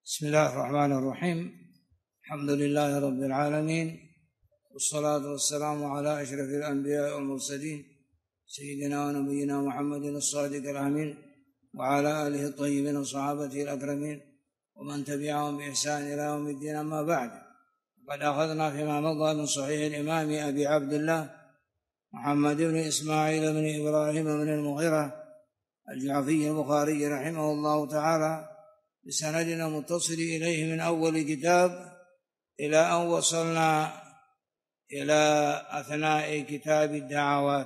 بسم الله الرحمن الرحيم. الحمد لله رب العالمين، والصلاة والسلام على أشرف الأنبياء والمرسلين سيدنا ونبينا محمد الصادق الأمين وعلى آله الطيبين وصحابته الأكرمين ومن تبعهم بإحسان إلى يوم الدين. أما بعد، قد أخذنا فيما مضى من صحيح الإمام أبي عبد الله محمد بن إسماعيل بن إبراهيم بن المغيرة الجعفي البخاري رحمه الله تعالى بسندنا متصل إليه من أول كتاب إلى أن وصلنا إلى أثناء كتاب الدعوات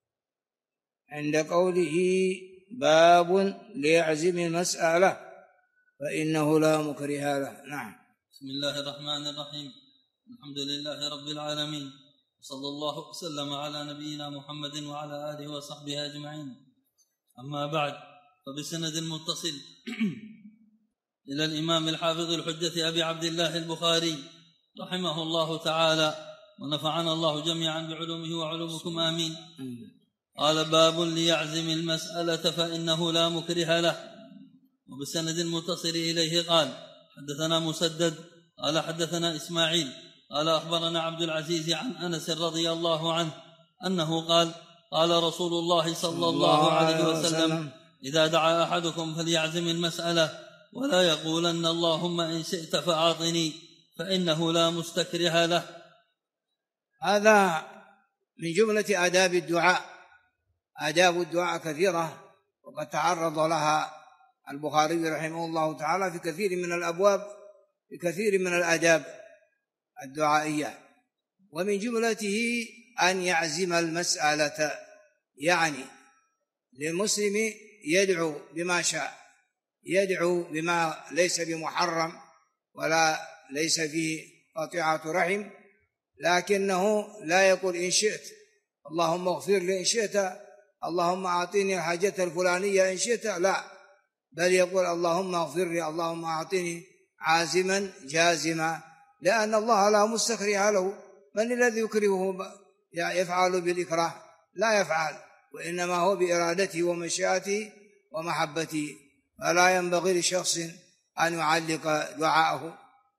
عند قوله: باب ليعزم المسألة فإنه لا مكره له. نعم. بسم الله الرحمن الرحيم. الحمد لله رب العالمين، صلى الله وسلم على نبينا محمد وعلى آله وصحبه أجمعين. أما بعد، فبسند متصل إلى الإمام الحافظ الحجة أبي عبد الله البخاري رحمه الله تعالى، ونفعنا الله جميعا بعلومه وعلومكم آمين. قال: باب ليعزم المسألة فإنه لا مكره له. وبسند متصل إليه قال: حدثنا مسدد قال حدثنا إسماعيل قال أخبرنا عبد العزيز عن أنس رضي الله عنه أنه قال: قال رسول الله صلى الله عليه وسلم: إذا دعا أحدكم فليعزم المسألة ولا يقولن اللهم إن شئت فأعطني فإنه لا مستكره له. هذا من جملة آداب الدعاء. آداب الدعاء كثيرة، وقد تعرض لها البخاري رحمه الله تعالى في كثير من الأبواب، في كثير من الآداب الدعائية. ومن جملته أن يعزم المسألة، يعني للمسلم يدعو بما شاء، يدعو بما ليس بمحرم ولا ليس فيه قطيعة رحم، لكنه لا يقول إن شئت اللهم اغفر لي إن شئت، اللهم أعطيني الحاجة الفلانية إن شئت، لا، بل يقول اللهم اغفر لي، اللهم أعطيني، عازما جازما، لأن الله لا مستكره له. من الذي يكرهه يفعل بالإكراه؟ لا يفعل، وإنما هو بإرادته ومشيئته ومحبته. فلا ينبغي لشخص أن يعلق دعاءه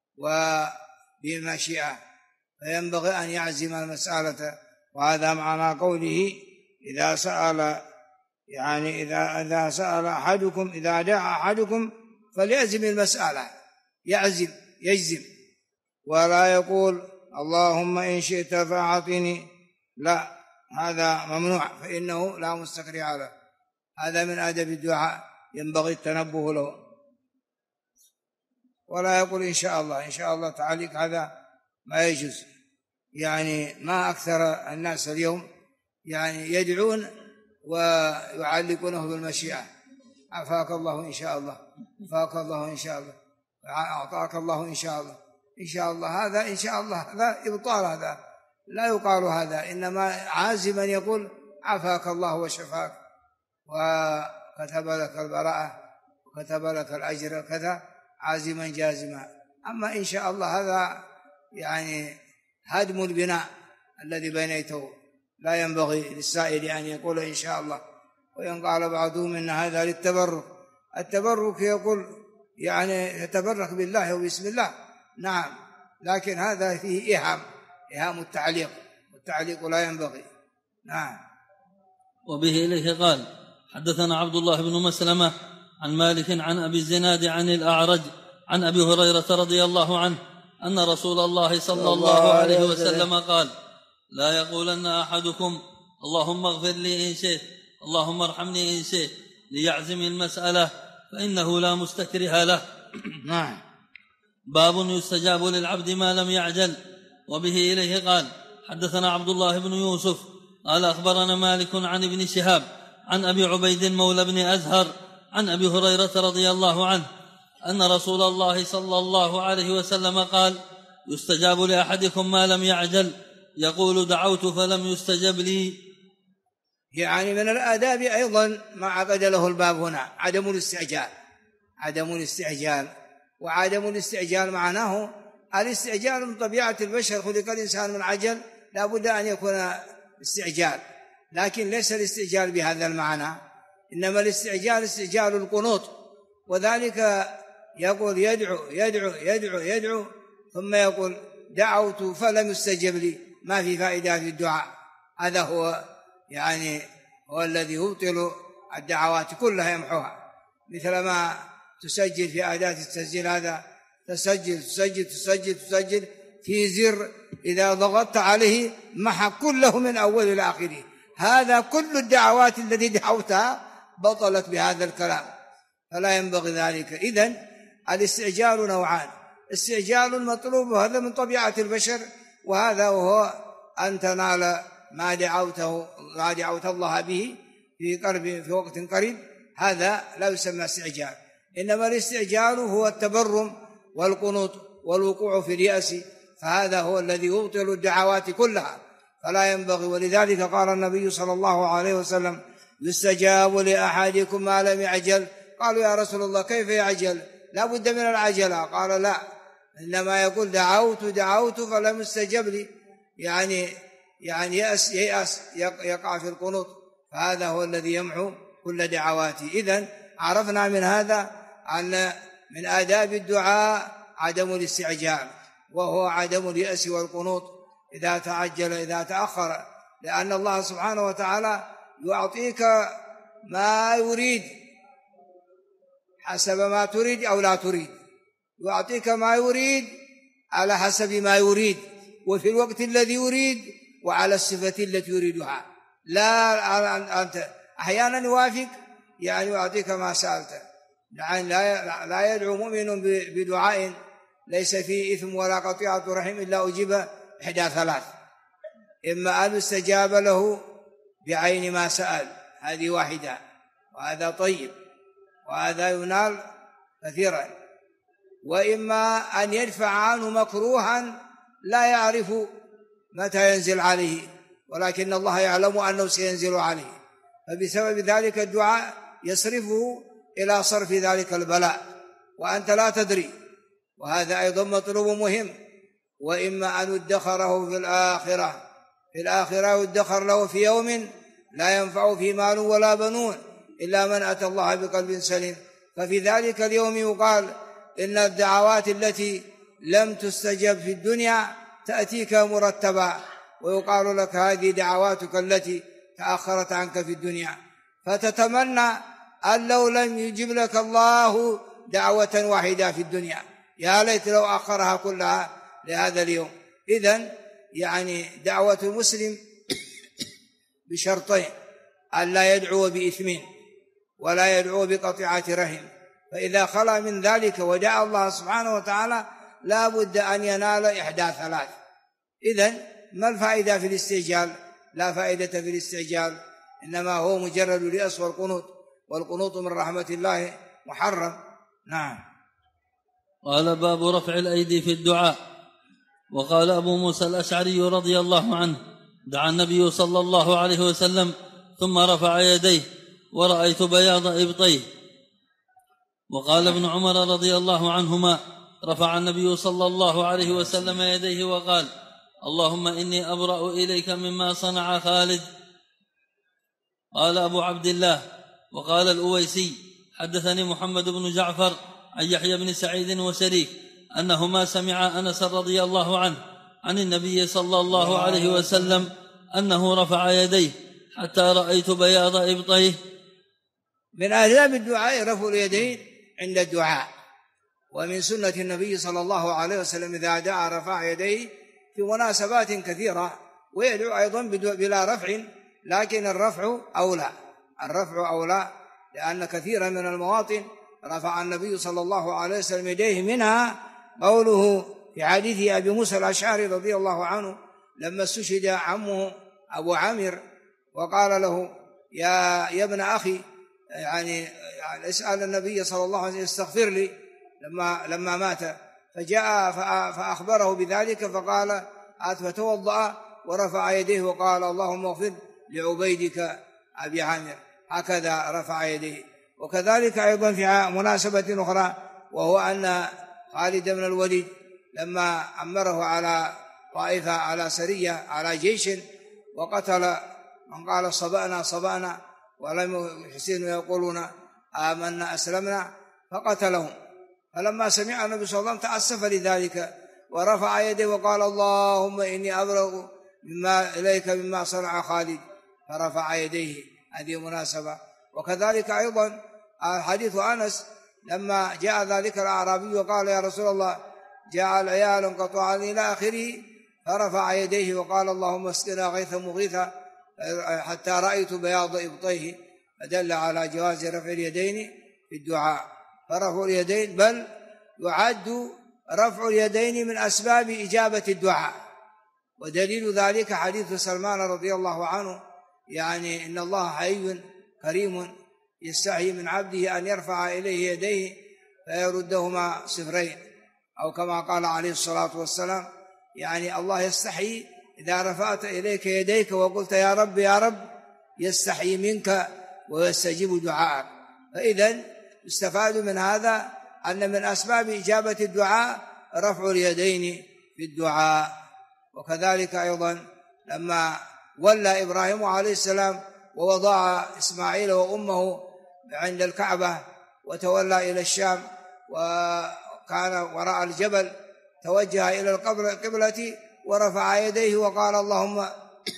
وبمشيئة، فينبغي أن يعزم المسألة. وهذا معنى قوله: إذا سأل، يعني إذا سأل أحدكم، إذا دعا أحدكم فليعزم المسألة، يعزم يجزم، ولا يقول اللهم إن شئت فأعطني، لا، هذا ممنوع، فإنه لا مستكره له. هذا من آداب الدعاء ينبغي التنبه له. ولا يقول إن شاء الله، إن شاء الله تعليق، هذا ما يجوز. يعني ما أكثر الناس اليوم يعني يدعون ويعلقونه بالمشيئة: عافاك الله إن شاء الله، عافاك الله إن شاء الله، أعطاك الله إن شاء الله، إن شاء الله. هذا إن شاء الله هذا إبطال، هذا لا يقال هذا، إنما عازما يقول عافاك الله وشفاك وكتب لك البراءة وكتب لك الأجر كذا، عازما جازما. أما إن شاء الله هذا يعني هدم البناء الذي بنيته، لا ينبغي للسائل أن يقول إن شاء الله. وإن قال بعضهم إن هذا للتبرك، التبرك يقول يعني يتبرك بالله وبسم الله، نعم، لكن هذا فيه إيهام التعليق، والتعليق لا ينبغي. نعم. وبه إليه قال: حدثنا عبد الله بن مسلمة عن مالك عن أبي الزناد عن الأعرج عن أبي هريرة رضي الله عنه أن رسول الله صلى الله عليه وسلم قال: لا يقولن أحدكم اللهم اغفر لي إن شئت، اللهم ارحمني إن شئت، ليعزم المسألة فإنه لا مستكره له. نعم. باب يستجاب للعبد ما لم يعجل. وبه إليه قال: حدثنا عبد الله بن يوسف قال أخبرنا مالك عن ابن شهاب عن أبي عبيد مولى بن أزهر عن أبي هريرة رضي الله عنه أن رسول الله صلى الله عليه وسلم قال: يستجاب لأحدكم ما لم يعجل، يقول دعوت فلم يستجب لي. يعني من الآداب أيضا ما عقد له الباب هنا عدم الاستعجال. عدم الاستعجال، وعدم الاستعجال معناه الاستعجال من طبيعة البشر، خلق الإنسان من عجل، لا بد أن يكون استعجال، لكن ليس الاستعجال بهذا المعنى، إنما الاستعجال استعجال القنوط، وذلك يقول يدعو ثم يقول دعوت فلم يستجب لي، ما في فائدة في الدعاء. هذا هو هو الذي يبطل الدعوات كلها، يمحوها. مثل ما تسجل في أداة التسجيل، هذا تسجل في زر إذا ضغطت عليه محى كله من أول إلى آخره. هذا كل الدعوات التي دعوتها بطلت بهذا الكلام، فلا ينبغي ذلك. إذن الاستعجال نوعان: استعجال المطلوب، وهذا من طبيعة البشر، وهذا وهو أن تنال ما دعوت الله به في وقت قريب، هذا لا يسمى استعجال. إنما الاستعجال هو التبرم والقنوط والوقوع في اليأس، فهذا هو الذي يبطل الدعوات كلها، فلا ينبغي. ولذلك قال النبي صلى الله عليه وسلم: يستجاب لأحدكم ما لم يعجل. قالوا: يا رسول الله كيف يعجل؟ لا بد من العجلة. قال: لا، إنما يقول دعوت فلم يستجب لي، يأس يقع في القنوط، فهذا هو الذي يمحو كل دعواته. إذن عرفنا من هذا أن من آداب الدعاء عدم الاستعجال، وهو عدم اليأس والقنوط إذا تعجل إذا تأخر، لأن الله سبحانه وتعالى يعطيك ما يريد حسب ما تريد أو لا تريد، يعطيك ما يريد على حسب ما يريد، وفي الوقت الذي يريد، وعلى الصفة التي يريدها. لا أنت أحيانا يوافق يعطيك ما سألته. لا يدعو مؤمن بدعاء ليس فيه إثم ولا قطيعة رحم إلا أجيب إحدى ثلاث: إما أن يستجاب له بعين ما سأل، هذه واحدة، وهذا طيب وهذا ينال كثيرا، وإما أن يدفع عنه مكروها لا يعرف متى ينزل عليه، ولكن الله يعلم أنه سينزل عليه، فبسبب ذلك الدعاء يصرفه إلى صرف ذلك البلاء وأنت لا تدري، وهذا أيضا مطلوب مهم. وإما أن يدخره في الآخرة يدخر له في يوم لا ينفع فيه مال ولا بنون إلا من أتى الله بقلب سليم، ففي ذلك اليوم يقال إن الدعوات التي لم تستجب في الدنيا تأتيك مرتبة، ويقال لك هذه دعواتك التي تأخرت عنك في الدنيا، فتتمنى أن لو لم يجب لك الله دعوة واحدة في الدنيا، يا ليت لو أخرها كلها لهذا اليوم. إذن دعوة المسلم بشرطين: أن لا يدعو بإثم ولا يدعو بقطيعة رحم، فإذا خلا من ذلك ودعا الله سبحانه وتعالى لا بد أن ينال إحدى ثلاث. إذن ما الفائدة في الاستعجال؟ لا فائدة في الاستعجال، إنما هو مجرد اليأس والقنوط من رحمة الله محرم. نعم. قال: باب رفع الأيدي في الدعاء. وقال أبو موسى الأشعري رضي الله عنه: دعا النبي صلى الله عليه وسلم ثم رفع يديه ورأيت بياض إبطيه. وقال ابن عمر رضي الله عنهما: رفع النبي صلى الله عليه وسلم يديه وقال: اللهم إني أبرأ إليك مما صنع خالد. قال أبو عبد الله: وقال الأويسي: حدثني محمد بن جعفر عن يحيى بن سعيد وشريك أنهما سمع أنس رضي الله عنه عن النبي صلى الله عليه وسلم أنه رفع يديه حتى رأيت بياض إبطيه. من آداب الدعاء رفع اليدين عند الدعاء، ومن سنة النبي صلى الله عليه وسلم إذا دعا رفع يديه في مناسبات كثيرة، ويدعو أيضا بلا رفع، لكن الرفع أولى، لأن كثيرا من المواطن رفع النبي صلى الله عليه وسلم يديه، منها قوله في حديث أبي موسى الأشعري رضي الله عنه لما استشهد عمه أبو عامر وقال له: يا ابن أخي، اسأل النبي صلى الله عليه وسلم يستغفر لي لما مات، فجاء فأخبره بذلك، فقال: فتوضأ ورفع يديه وقال: اللهم اغفر لعبيدك أبي عامر. هكذا رفع يديه. وكذلك أيضا في مناسبة أخرى، وهو أن خالد بن الوليد لما أمره على طائفة على سرية على جيش وقتل من قال صبأنا ولم يحسنوا يقولون آمنا أسلمنا، فقتلهم، فلما سمع النبي صلى الله عليه وسلم تأسف لذلك ورفع يديه وقال اللهم إني أبلغ إليك مما صنع خالد، فرفع يديه. هذه مناسبة. وكذلك أيضا حديث أنس لما جاء ذلك الأعرابي وقال يا رسول الله جاء العيال انقطعا إلى آخره، فرفع يديه وقال اللهم اسقنا غيثا مغيثا حتى رأيت بياض إبطيه، فدل على جواز رفع اليدين في الدعاء. فرفع اليدين بل يعد رفع اليدين من أسباب إجابة الدعاء، ودليل ذلك حديث سلمان رضي الله عنه، يعني إن الله حي كريم يستحي من عبده أن يرفع إليه يديه فيردهما صفرين، أو كما قال عليه الصلاة والسلام، يعني الله يستحي إذا رفعت إليك يديك وقلت يا رب يا رب يستحي منك ويستجيب دعاءك. فإذن استفاد من هذا أن من أسباب إجابة الدعاء رفع اليدين في الدعاء. وكذلك أيضا لما ولى إبراهيم عليه السلام ووضع إسماعيل وأمه عند الكعبة وتولى إلى الشام وكان وراء الجبل، توجه إلى القبلة ورفع يديه وقال اللهم،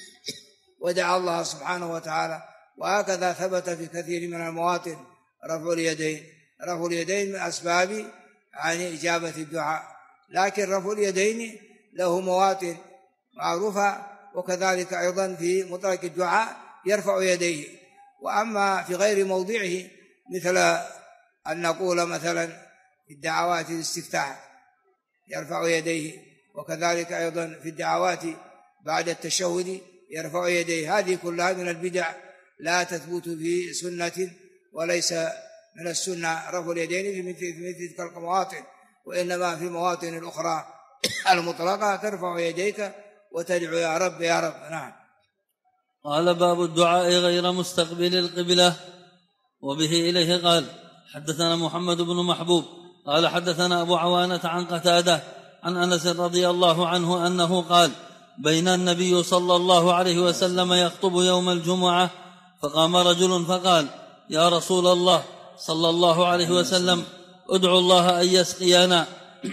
ودعا الله سبحانه وتعالى. وهكذا ثبت في كثير من المواطن رفع اليدين. رفع اليدين من أسباب يعني إجابة الدعاء، لكن رفع اليدين له مواطن معروفة، وكذلك أيضا في مطلق الدعاء يرفع يديه. وأما في غير موضعه مثل أن نقول مثلا في الدعوات الاستفتاح يرفع يديه، وكذلك أيضا في الدعوات بعد التشهد يرفع يديه. هذه كلها من البدع لا تثبت في سنة، وليس من السنة رفع اليدين في مثل تلك المواطن، وإنما في المواطن الأخرى المطلقة ترفع يديك وتدعو يا رب يا رب. نعم. قال باب الدعاء غير مستقبل القبلة. وبه إليه قال حدثنا محمد بن محبوب قال حدثنا أبو عوانة عن قتادة عن أنس رضي الله عنه أنه قال بين النبي صلى الله عليه وسلم يخطب يوم الجمعة فقام رجل فقال يا رسول الله صلى الله عليه وسلم ادعو الله أن يسقينا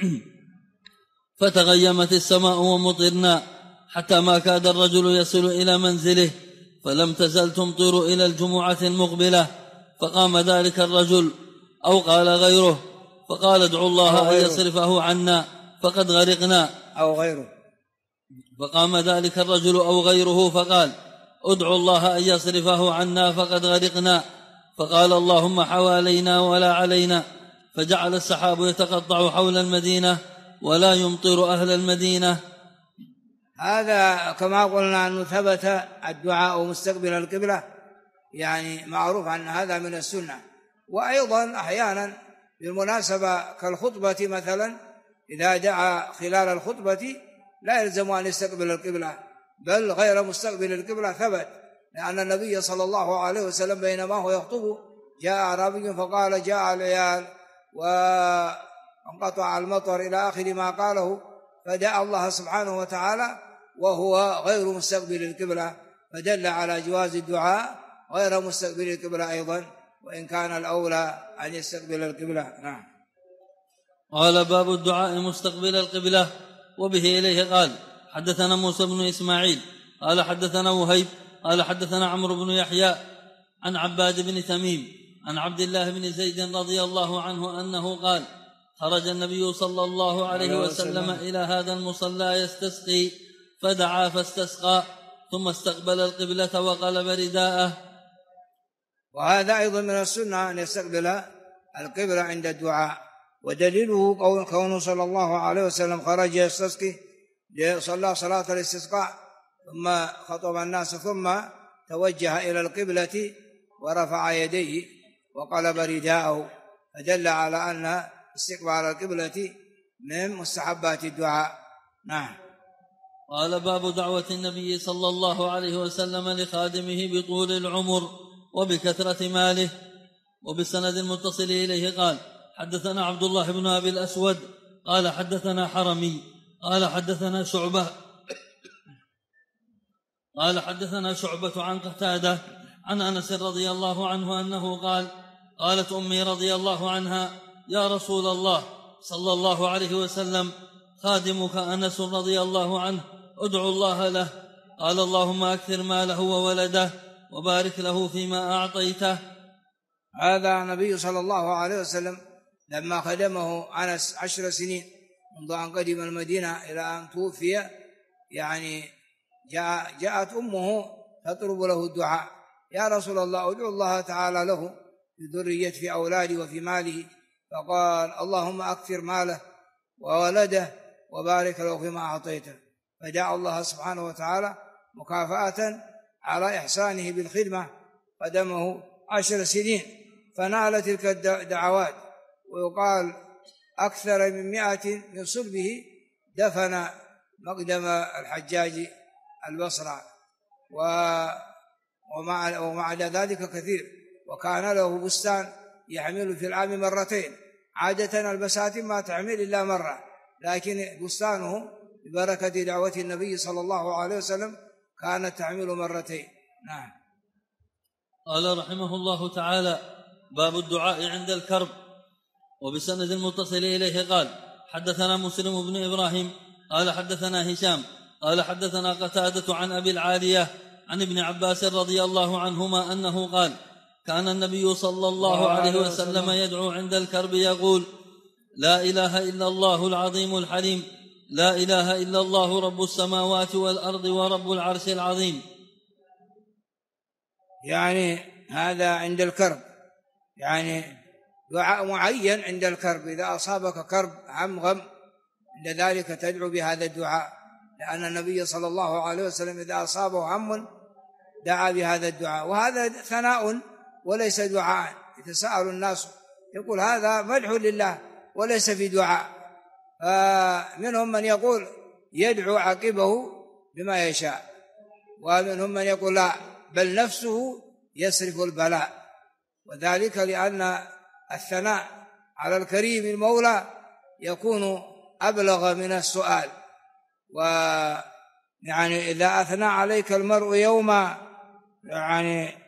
فتغيمت السماء ومطرنا حتى ما كاد الرجل يصل إلى منزله، فلم تزل تمطر إلى الجمعة المقبلة. فقام ذلك الرجل أو قال غيره فقال ادعو الله أن يصرفه عنا فقد غرقنا، أو غيره. فقام ذلك الرجل أو غيره فقال ادعو الله أن يصرفه عنا فقد غرقنا، فقال اللهم حوالينا ولا علينا، فجعل السحاب يتقطع حول المدينة ولا يمطر أهل المدينة. هذا كما قلنا أنه ثبت الدعاء مستقبل القبلة، يعني معروف أن هذا من السنة. وأيضا أحيانا بالمناسبة كالخطبة مثلا، إذا دعا خلال الخطبة لا يلزم أن يستقبل القبلة، بل غير مستقبل القبلة ثبت، لأن النبي صلى الله عليه وسلم بينما هو يخطب جاء أعرابي فقال جاء العيال وانقطع المطر إلى آخر ما قاله، فدعا الله سبحانه وتعالى وهو غير مستقبل القبلة، فدل على جواز الدعاء غير مستقبل القبلة أيضا، وإن كان الأولى أن يستقبل القبلة. نعم. قال باب الدعاء مستقبل القبلة. وبه إليه قال حدثنا موسى بن إسماعيل قال حدثنا وهيب قال حدثنا عمرو بن يحيى عن عباد بن تميم عن عبد الله بن زيد رضي الله عنه أنه قال خرج النبي صلى الله عليه وسلم إلى هذا المصلى يستسقي، فدعا فاستسقى ثم استقبل القبلة وقلب رداءه. وهذا أيضا من السنة أن يستقبل القبلة عند الدعاء، ودليله كونه صلى الله عليه وسلم خرج يستسقي، صلى صلاة الاستسقاء ثم خطب الناس ثم توجه إلى القبلة ورفع يديه وقلب رداءه، فدل على أن استقبال القبلة من مستحبات الدعاء. نعم. قال باب دعوة النبي صلى الله عليه وسلم لخادمه بطول العمر وبكثرة ماله. وبالسند المتصل إليه قال حدثنا عبد الله بن أبي الأسود قال حدثنا حرمي قال حدثنا شعبة عن قتادة عن أنس رضي الله عنه أنه قال قالت أمي رضي الله عنها يا رسول الله صلى الله عليه وسلم: خادمك أنس رضي الله عنه ادعو الله له. قال: اللهم أكثر ماله وولده وبارك له فيما أعطيته. هذا النبي صلى الله عليه وسلم لما خدمه أنس 10 سنين منذ أن قدم المدينة إلى أن توفي، يعني جاءت أمه تطلب له الدعاء: يا رسول الله ادعو الله تعالى له في ذريته في أولاده وفي ماله. فقال: اللهم أكثر ماله وولده وبارك له فيما أعطيته. فدعا الله سبحانه وتعالى مكافأة على إحسانه بالخدمة، قدمه 10 سنين فنال تلك الدعوات. ويقال أكثر من 100 من صلبه دفن مقدم الحجاج البصرة، ومع ذلك كثير. وكان له بستان يحمل في العام 2 مرات. عادة البساتين ما تحمل إلا مرة، لكن بستانه ببركة دعوة النبي صلى الله عليه وسلم كانت تحمل 2 مرات. نعم. قال رحمه الله تعالى: باب الدعاء عند الكرب. وبسند المتصل إليه قال: حدثنا مسلم بن إبراهيم قال حدثنا هشام قال حدثنا قتادة عن أبي العالية عن ابن عباس رضي الله عنهما أنه قال: كان النبي صلى الله عليه وسلم يدعو عند الكرب يقول: لا إله إلا الله العظيم الحليم، لا إله إلا الله رب السماوات والأرض ورب العرش العظيم. يعني هذا عند الكرب، يعني دعاء معين عند الكرب. إذا أصابك كرب هم غم عند ذلك تدعو بهذا الدعاء، لأن النبي صلى الله عليه وسلم إذا أصابه هم دعا بهذا الدعاء. وهذا ثناء وليس دعاء. يتساءل الناس يقول هذا مدح لله وليس في دعاء. فمنهم من يقول يدعو عقبه بما يشاء، ومنهم من يقول لا، بل نفسه يصرف البلاء. وذلك لأن الثناء على الكريم المولى يكون أبلغ من السؤال. ويعني إذا أثنى عليك المرء يوما، يعني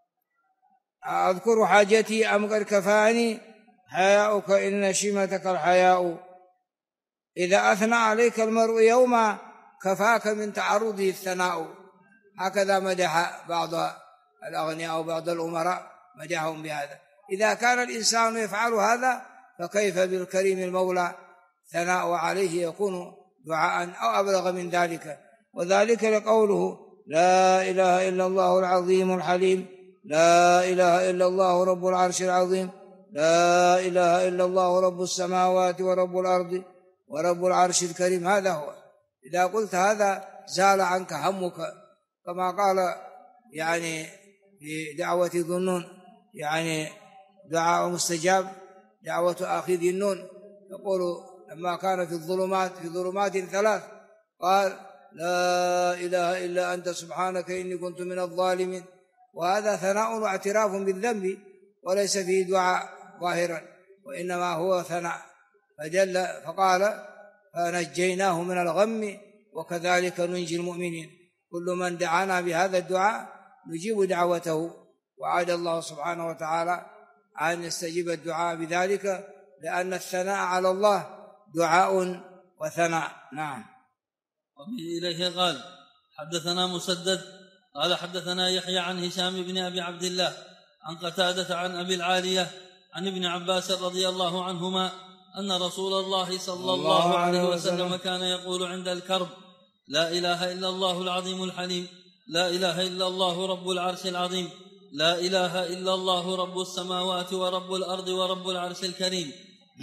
أذكر حاجتي أم قد كفاني حياؤك إن شيمتك الحياء. إذا أثنى عليك المرء يوما كفاك من تعرضه الثناء. هكذا مدح بعض الأغنياء وبعض الأمراء مدحهم بهذا. إذا كان الإنسان يفعل هذا فكيف بالكريم المولى؟ ثناء عليه يكون دعاء أو أبلغ من ذلك. وذلك لقوله: لا إله إلا الله العظيم الحليم، لا إله إلا الله رب العرش العظيم، لا إله إلا الله رب السماوات ورب الأرض ورب العرش الكريم. هذا هو. إذا قلت هذا زال عنك همك، كما قال يعني في دعوة ذنون، يعني دعاء مستجاب دعوة آخذ النون. يقول لما كان في ظلمات 3 قال: لا إله إلا أنت سبحانك إني كنت من الظالمين. وهذا ثناء واعتراف بالذنب وليس فيه دعاء ظاهرا، وإنما هو ثناء. فقال: فنجيناه من الغم وكذلك ننجي المؤمنين. كل من دعانا بهذا الدعاء نجيب دعوته. وعاد الله سبحانه وتعالى أن يستجيب الدعاء بذلك، لأن الثناء على الله دعاء وثناء. نعم. وبه إليه قال: حدثنا مسدد قال حدثنا يحيى عن هشام بن أبي عبد الله عن قتادة عن أبي العالية عن ابن عباس رضي الله عنهما أن رسول الله صلى الله عليه وسلم كان يقول عند الكرب: لا إله إلا الله العظيم الحليم، لا إله إلا الله رب العرش العظيم، لا إله إلا الله رب السماوات ورب الأرض ورب العرش الكريم.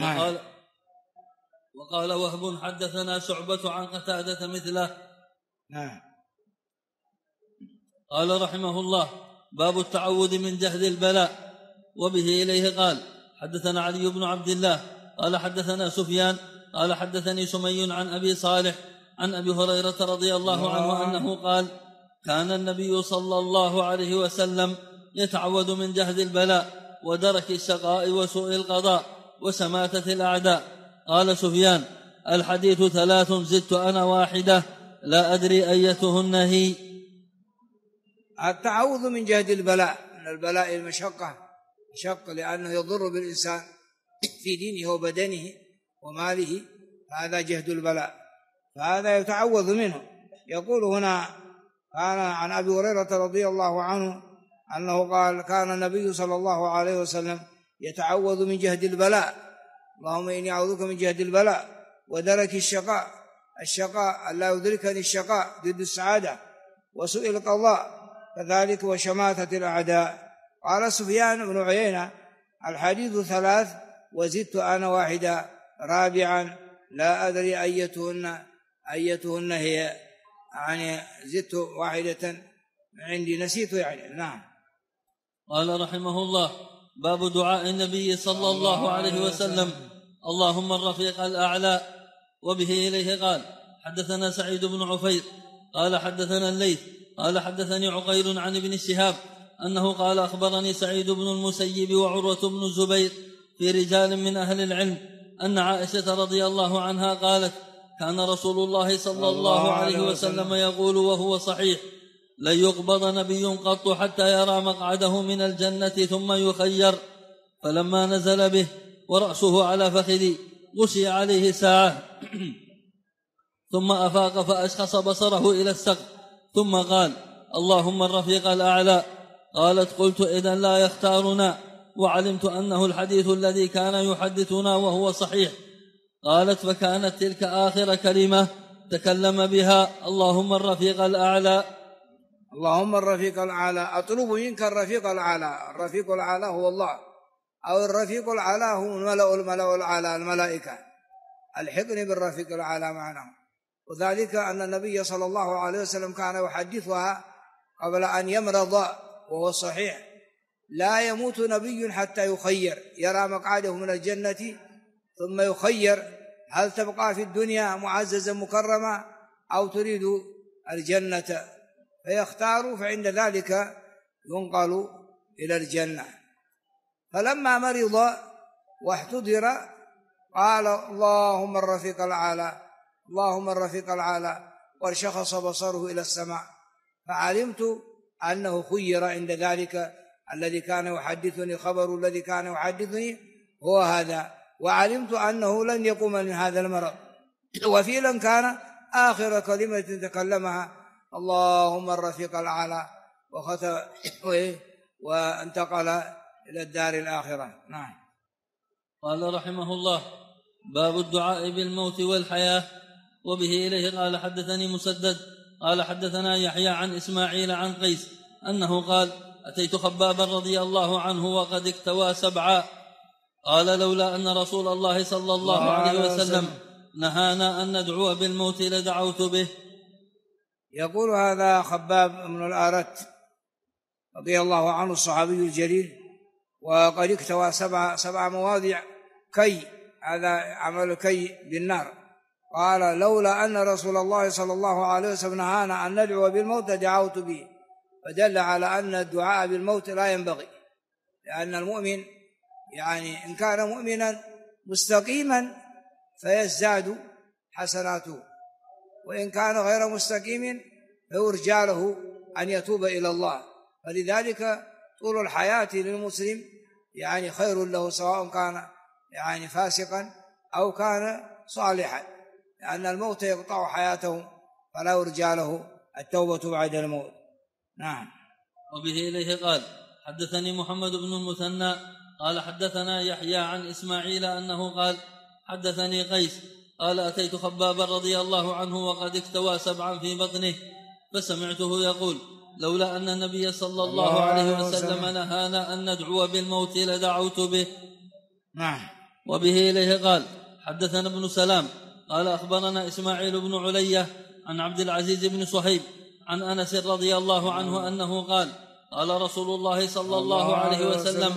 وقال وهب حدثنا شعبة عن قتادة مثله. قال رحمه الله: باب التعوذ من جهد البلاء. وبه إليه قال: حدثنا علي بن عبد الله قال حدثنا سفيان قال حدثني سمي عن أبي صالح عن أبي هريرة رضي الله عنه أنه قال: كان النبي صلى الله عليه وسلم يتعوذ من جهد البلاء ودرك الشقاء وسوء القضاء وسماتة الأعداء. قال سفيان: الحديث 3 زدت أنا واحدة لا أدري أيتهن هي. التعوذ من جهد البلاء، من البلاء المشقة، شق لأنه يضر بالإنسان في دينه وبدنه، وماله، هذا جهد البلاء، فهذا يتعوذ منه. يقول هنا: كان عن أبي هريرة رضي الله عنه أنه قال: كان النبي صلى الله عليه وسلم يتعوذ من جهد البلاء، اللهم إني أعوذك من جهد البلاء ودرك الشقاء ألا يدركني الشقاء ضد السعادة، وسوء القضاء كذلك، وشماتة الأعداء. قال سفيان بن عيينة: الحديث 3 وزدت أنا واحدة رابعا لا أدري أيتهن هي، يعني زدت واحدة عندي نسيت يعني. نعم. قال رحمه الله: باب دعاء النبي صلى الله عليه وسلم: اللهم الرفيق الأعلى. وبه إليه قال: حدثنا سعيد بن عفير قال حدثنا الليث قال حدثني عقيل عن ابن شهاب أنه قال: أخبرني سعيد بن المسيب وعروة بن الزبير في رجال من أهل العلم أن عائشة رضي الله عنها قالت: كان رسول الله صلى الله عليه وسلم يقول وهو صحيح: لن يقبض نبي قط حتى يرى مقعده من الجنة ثم يخير. فلما نزل به ورأسه على فخذي غشي عليه ساعة ثم أفاق فأشخص بصره إلى السقف ثم قال: اللهم الرفيق الأعلى. قالت: قلت: إذن لا يختارنا، وعلمت أنه الحديث الذي كان يحدثنا وهو صحيح. قالت: فكانت تلك آخر كلمة تكلم بها: اللهم الرفيق الأعلى. اللهم الرفيق الأعلى، أطلب منك الرفيق الأعلى. الرفيق الأعلى هو الله، أو الرفيق الأعلى هو الملأ الأعلى الملائكة. الحقني بالرفيق الأعلى معنا. وذلك أن النبي صلى الله عليه وسلم كان يحدثها قبل أن يمرض، وهو صحيح: لا يموت نبي حتى يخير، يرى مقعده من الجنة ثم يخير: هل تبقى في الدنيا معززا مكرما أو تريد الجنة؟ فيختار، فعند ذلك ينقل إلى الجنة. فلما مرض واحتضر قال: اللهم الرفيق الأعلى، اللهم الرفيق الأعلى، وارشخص بصره إلى السماء. فعلمت أنه خير عند ذلك. الذي كان يحدثني، خبر الذي كان يحدثني هو هذا، وعلمت أنه لن يقوم من هذا المرض. وفعلا كان آخر كلمة تكلمها: اللهم الرفيق الأعلى، وانتقل إلى الدار الآخرة. نعم. قال رحمه الله: باب الدعاء بالموت والحياة. وبه إليه قال: حدثني مسدد قال حدثنا يحيى عن إسماعيل عن قيس أنه قال: أتيت خبابا رضي الله عنه وقد اكتوى 7. قال: لولا أن رسول الله صلى الله عليه وسلم نهانا أن ندعو بالموت لدعوت به. يقول هذا خباب بن الأرت رضي الله عنه الصحابي الجليل، وقد اكتوى 7 مواضع كي، هذا عمل كي بالنار. قال: لولا أن رسول الله صلى الله عليه وسلم نهانا أن ندعو بالموت دعوت به. فدل على أن الدعاء بالموت لا ينبغي، لأن المؤمن يعني إن كان مؤمنا مستقيما فيزداد حسناته، وإن كان غير مستقيم فيرجى له أن يتوب إلى الله. فلذلك طول الحياة للمسلم يعني خير له، سواء كان يعني فاسقا أو كان صالحا، لأن الموت يقطع حياته، فلا يرجى له التوبة بعد الموت. نعم. وبه إليه قال: حدثني محمد بن المثنى قال حدثنا يحيى عن إسماعيل أنه قال: حدثني قيس قال: أتيت خبابا رضي الله عنه وقد اكتوى 7 في بطنه، فسمعته يقول: لولا أن النبي صلى الله عليه وسلم نهانا أن ندعو بالموت لدعوت به. نعم. وبه إليه قال: حدثنا ابن سلام قال: أخبرنا إسماعيل بن علية عن عبد العزيز بن صهيب عن أنس رضي الله عنه أنه قال: قال رسول الله صلى الله عليه وسلم: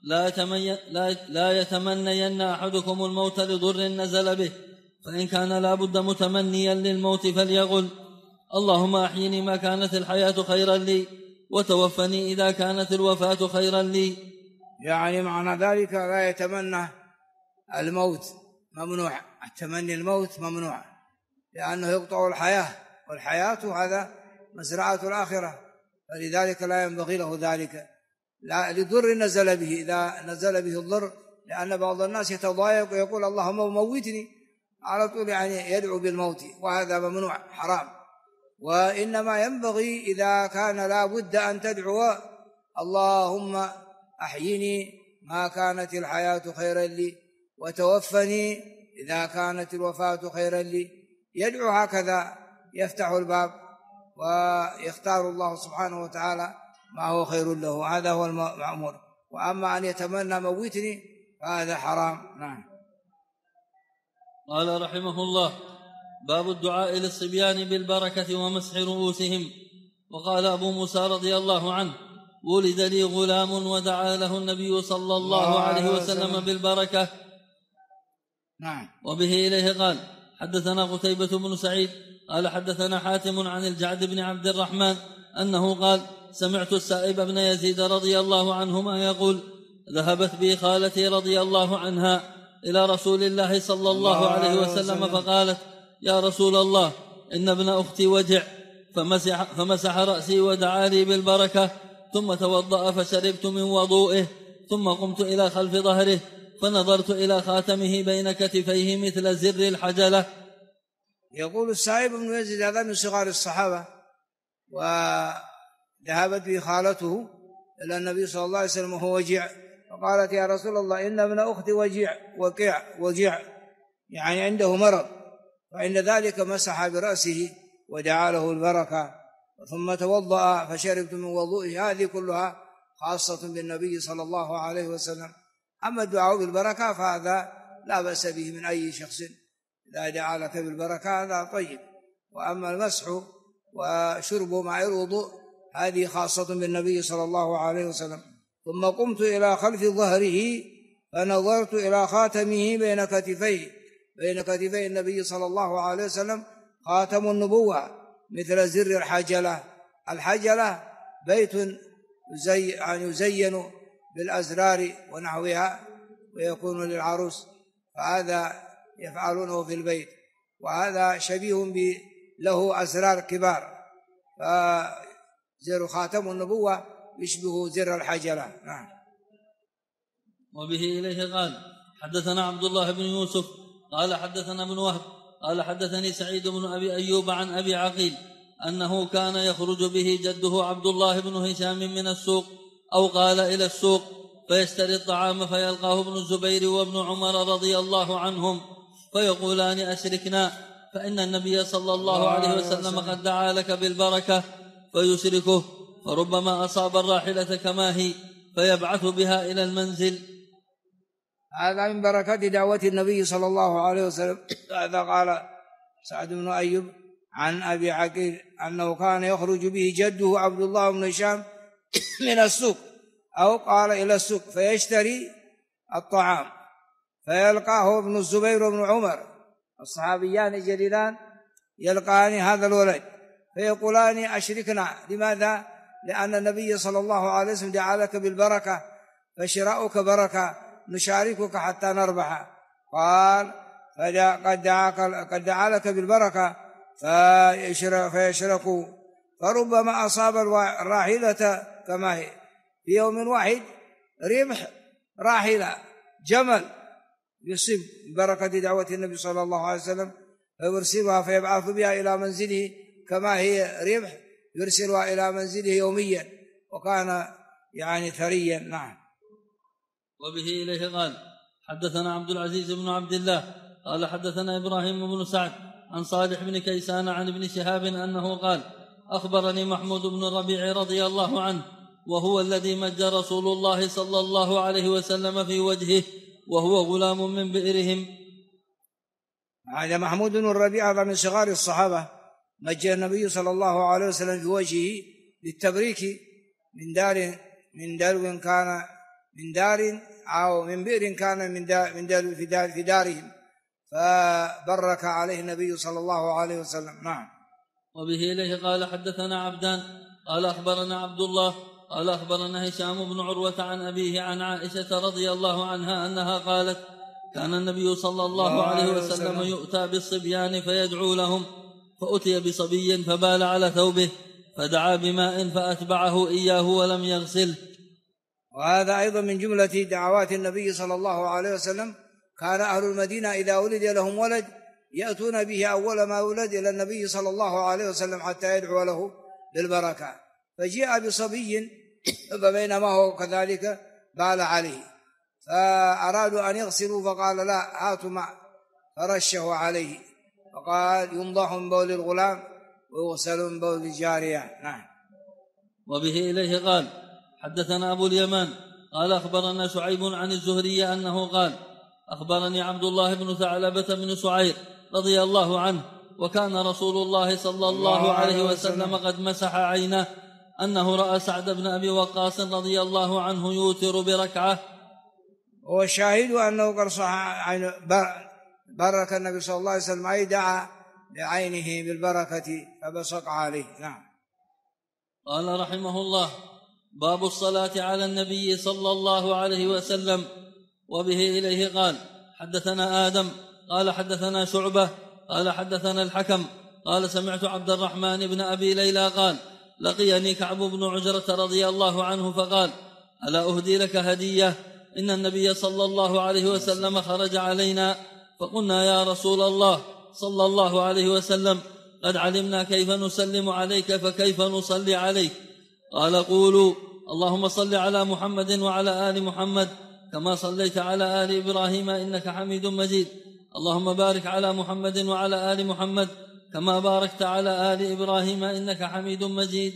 لا يتمنين أحدكم الموت لضر نزل به، فإن كان لا بد متمنيا للموت فليقل: اللهم أحيني ما كانت الحياة خيرا لي، وتوفني إذا كانت الوفاة خيرا لي. يعني معنى ذلك لا يتمنى الموت، ممنوع التمني الموت، ممنوع، لأنه يقطع الحياة، والحياة هذا مزرعة الآخرة، فلذلك لا ينبغي له ذلك. لا لضر نزل به، إذا نزل به الضر لأن بعض الناس يتضايق ويقول اللهم موتني على طول، يعني يدعو بالموت، وهذا ممنوع حرام. وإنما ينبغي إذا كان لا بد أن تدعو اللهم أحيني ما كانت الحياة خيرا لي وتوفني إذا كانت الوفاة خيرا لي، يدعو هكذا يفتح الباب ويختار الله سبحانه وتعالى ما هو خير له، هذا هو المأمور. وأما أن يتمنى موتني فهذا حرام. نعم. قال رحمه الله: باب الدعاء للصبيان بالبركة ومسح رؤوسهم. وقال أبو موسى رضي الله عنه: ولد لي غلام ودعا له النبي صلى الله عليه وسلم بالبركة. نعم. وبه إليه قال: حدثنا قتيبة بن سعيد قال حدثنا حاتم عن الجعد بن عبد الرحمن أنه قال: سمعت السائب بن يزيد رضي الله عنهما يقول: ذهبت بي خالتي رضي الله عنها إلى رسول الله صلى الله عليه وسلم فقالت: يا رسول الله، إن ابن أختي وجع، فمسح رأسي ودعا لي بالبركة، ثم توضأ فشربت من وضوئه، ثم قمت إلى خلف ظهره فنظرت إلى خاتمه بين كتفيه مثل زر الحجلة. يقول السائب بن يزيد هذا من صغار الصحابة، وذهبت به خالته إلى النبي صلى الله عليه وسلم وهو وجع، فقالت: يا رسول الله، إن ابن أختي وجع، يعني عنده مرض، وعند ذلك مسح برأسه ودعا له البركة، ثم توضأ فشربت من وضوئه. هذه كلها خاصة بالنبي صلى الله عليه وسلم. أما الدعاء بالبركة فهذا لا بأس به من أي شخص، إذا دعا لك بالبركة هذا طيب. وأما المسح وشرب ماء الوضوء هذه خاصة بالنبي صلى الله عليه وسلم. ثم قمت إلى خلف ظهره فنظرت إلى خاتمه بين كتفي النبي صلى الله عليه وسلم، خاتم النبوة مثل زر الحجلة. الحجلة بيت يزين بالأزرار ونحوها ويكون للعروس، فهذا يفعلونه في البيت، وهذا شبيه له أزرار كبار، فزر خاتم النبوة يشبه زر الحجلة. نعم. وبه إليه قال: حدثنا عبد الله بن يوسف قال حدثنا ابن وهب قال حدثني سعيد بن أبي أيوب عن أبي عقيل أنه كان يخرج به جده عبد الله بن هشام من السوق، أو قال إلى السوق، فيشتري الطعام فيلقاه ابن الزبير وابن عمر رضي الله عنهم فيقولان: أشركنا، فإن النبي صلى الله عليه وسلم قد دعا لك بالبركة، فيشركه، فربما أصاب الراحلة كما هي فيبعث بها إلى المنزل. هذا من بركة دعوة النبي صلى الله عليه وسلم. هذا قال سعد بن أيوب عن أبي عقيل أنه كان يخرج به جده عبد الله بن هشام من السوق، أو قال إلى السوق، فيشتري الطعام فيلقاه ابن الزبير وابن عمر الصحابيان الجليلان، يلقان هذا الولد فيقولان: أشركنا. لماذا؟ لأن النبي صلى الله عليه وسلم دعا لك بالبركة، فشراؤك بركة، نشاركك حتى نربح. قال: قد دعا لك بالبركة فيشركوا، فربما أصاب الراحلة كما هي. في يوم واحد ربح راحلة جمل يصيب بركة دعوة النبي صلى الله عليه وسلم، فيرسلها فيبعث بها إلى منزله كما هي ربح، يرسلها إلى منزله يوميا، وكان يعني ثريا. نعم. وبه إليه قال: حدثنا عبد العزيز بن عبد الله قال حدثنا إبراهيم بن سعد عن صالح بن كيسان عن ابن شهاب أنه قال: أخبرني محمود بن الربيع رضي الله عنه، وهو الذي مج رسول الله صلى الله عليه وسلم في وجهه وهو غلام من بئرهم. هذا محمود بن الربيع هذا من صغار الصحابة، مج النبي صلى الله عليه وسلم في وجهه للتبريك من دار أو من بئر كان في دارهم، فبرك عليه النبي صلى الله عليه وسلم. نعم. وبه إليه قال: حدثنا عبدان قال أخبرنا عبد الله قال أخبرنا هشام بن عروة عن أبيه عن عائشة رضي الله عنها أنها قالت: كان النبي صلى الله عليه وسلم يؤتى بالصبيان فيدعو لهم، فأتي بصبي فبال على ثوبه، فدعا بماء فأتبعه إياه ولم يغسله. وهذا أيضا من جملة دعوات النبي صلى الله عليه وسلم. كان أهل المدينة إذا ولد لهم ولد يأتون به أول ما ولد إلى النبي صلى الله عليه وسلم حتى يدعو له بالبركة. فجاء بصبي فبينما هو كذلك بال عليه، فأرادوا أن يغسلوا فقال لا، هاتوا ماء، فرشه عليه، فقال ينضح من بول الغلام ويغسل من بول الجارية. نعم. وبه إليه قال حدثنا أبو اليمان قال أخبرنا شعيب عن الزهري أنه قال أخبرني عبد الله بن ثعلبة بن سعير رضي الله عنه وكان رسول الله صلى الله عليه وسلم قد مسح عينه أنه رأى سعد بن أبي وقاص رضي الله عنه يوتر بركعة. والشاهد أنه قد صح برك النبي صلى الله عليه وسلم، أي دعا بعينه بالبركة فبصق عليه. نعم. قال رحمه الله باب الصلاة على النبي صلى الله عليه وسلم. وبه إليه قال حدثنا آدم قال حدثنا شعبة قال حدثنا الحكم قال سمعت عبد الرحمن بن أبي ليلى قال لقيني كعب بن عجرة رضي الله عنه فقال ألا أهدي لك هدية؟ إن النبي صلى الله عليه وسلم خرج علينا فقلنا يا رسول الله صلى الله عليه وسلم قد علمنا كيف نسلم عليك فكيف نصلي عليك؟ قال قولوا اللهم صل على محمد وعلى آل محمد كما صليت على آل إبراهيم إنك حميد مجيد، اللهم بارك على محمد وعلى آل محمد كما باركت على آل إبراهيم إنك حميد مجيد.